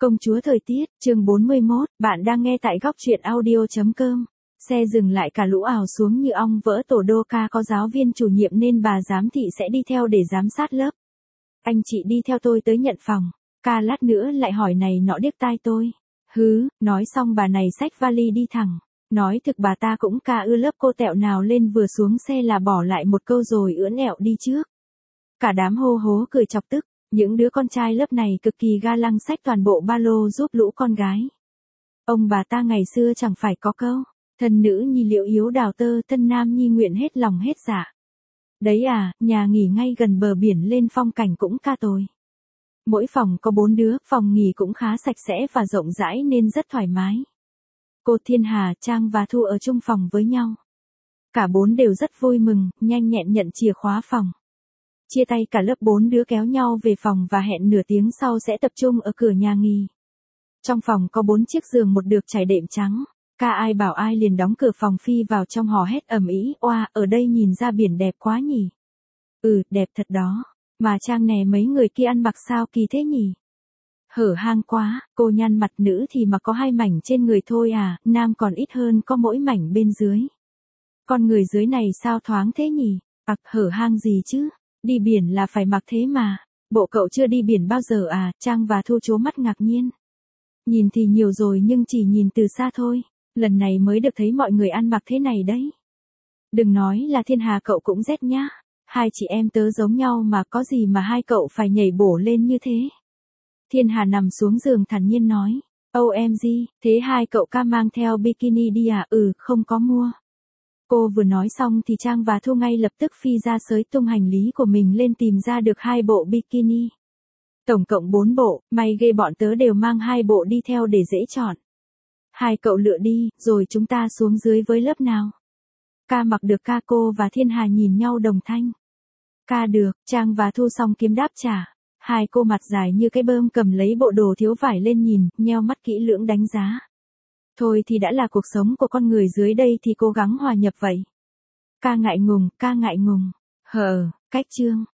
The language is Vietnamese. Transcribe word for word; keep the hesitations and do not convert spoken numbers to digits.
Công chúa thời tiết, chương bốn mươi mốt, bạn đang nghe tại góc truyện audio chấm com. Xe dừng lại cả lũ ào xuống như ong vỡ tổ đô ca có giáo viên chủ nhiệm nên bà giám thị sẽ đi theo để giám sát lớp. Anh chị đi theo tôi tới nhận phòng. Ca lát nữa lại hỏi này nọ điếc tai tôi. Hứ, nói xong bà này xách vali đi thẳng. Nói thực bà ta cũng ca ưa lớp cô tẹo nào lên vừa xuống xe là bỏ lại một câu rồi ưỡn ẹo đi trước. Cả đám hô hố cười chọc tức. Những đứa con trai lớp này cực kỳ ga lăng xách toàn bộ ba lô giúp lũ con gái. Ông bà ta ngày xưa chẳng phải có câu, thân nữ nhi liễu yếu đào tơ, thân nam nhi nguyện hết lòng hết dạ. Đấy à, nhà nghỉ ngay gần bờ biển lên phong cảnh cũng ca tồi. Mỗi phòng có bốn đứa, phòng nghỉ cũng khá sạch sẽ và rộng rãi nên rất thoải mái. Cô Thiên Hà, Trang và Thu ở chung phòng với nhau. Cả bốn đều rất vui mừng, nhanh nhẹn nhận chìa khóa phòng. Chia tay cả lớp bốn đứa kéo nhau về phòng và hẹn nửa tiếng sau sẽ tập trung ở cửa nhà nghỉ. Trong phòng có bốn chiếc giường một được trải đệm trắng. Ca ai bảo ai liền đóng cửa phòng phi vào trong hò hét ầm ĩ, oa, ở đây nhìn ra biển đẹp quá nhỉ. Ừ, đẹp thật đó. Mà Trang nè mấy người kia ăn mặc sao kỳ thế nhỉ. Hở hang quá, cô nhăn mặt nữ thì mà có hai mảnh trên người thôi à, nam còn ít hơn có mỗi mảnh bên dưới. Con người dưới này sao thoáng thế nhỉ, ặc hở hang gì chứ. Đi biển là phải mặc thế mà. Bộ cậu chưa đi biển bao giờ à, Trang và Thu trố mắt ngạc nhiên. Nhìn thì nhiều rồi nhưng chỉ nhìn từ xa thôi. Lần này mới được thấy mọi người ăn mặc thế này đấy. Đừng nói là Thiên Hà cậu cũng rét nhá. Hai chị em tớ giống nhau mà có gì mà hai cậu phải nhảy bổ lên như thế. Thiên Hà nằm xuống giường thản nhiên nói. ô em giê, thế hai cậu ca mang theo bikini đi à? Ừ, không có mua. Cô vừa nói xong thì Trang và Thu ngay lập tức phi ra xới tung hành lý của mình lên tìm ra được hai bộ bikini. Tổng cộng bốn bộ, may ghê bọn tớ đều mang hai bộ đi theo để dễ chọn. Hai cậu lựa đi, rồi chúng ta xuống dưới với lớp nào. Ca mặc được ca, cô và Thiên Hà nhìn nhau đồng thanh. Ca được, Trang và Thu xong kiếm đáp trả. Hai cô mặt dài như cái bơm cầm lấy bộ đồ thiếu vải lên nhìn, nheo mắt kỹ lưỡng đánh giá. Thôi thì đã là cuộc sống của con người dưới đây thì cố gắng hòa nhập vậy. Ca ngại ngùng, ca ngại ngùng. Hờ, cách chương.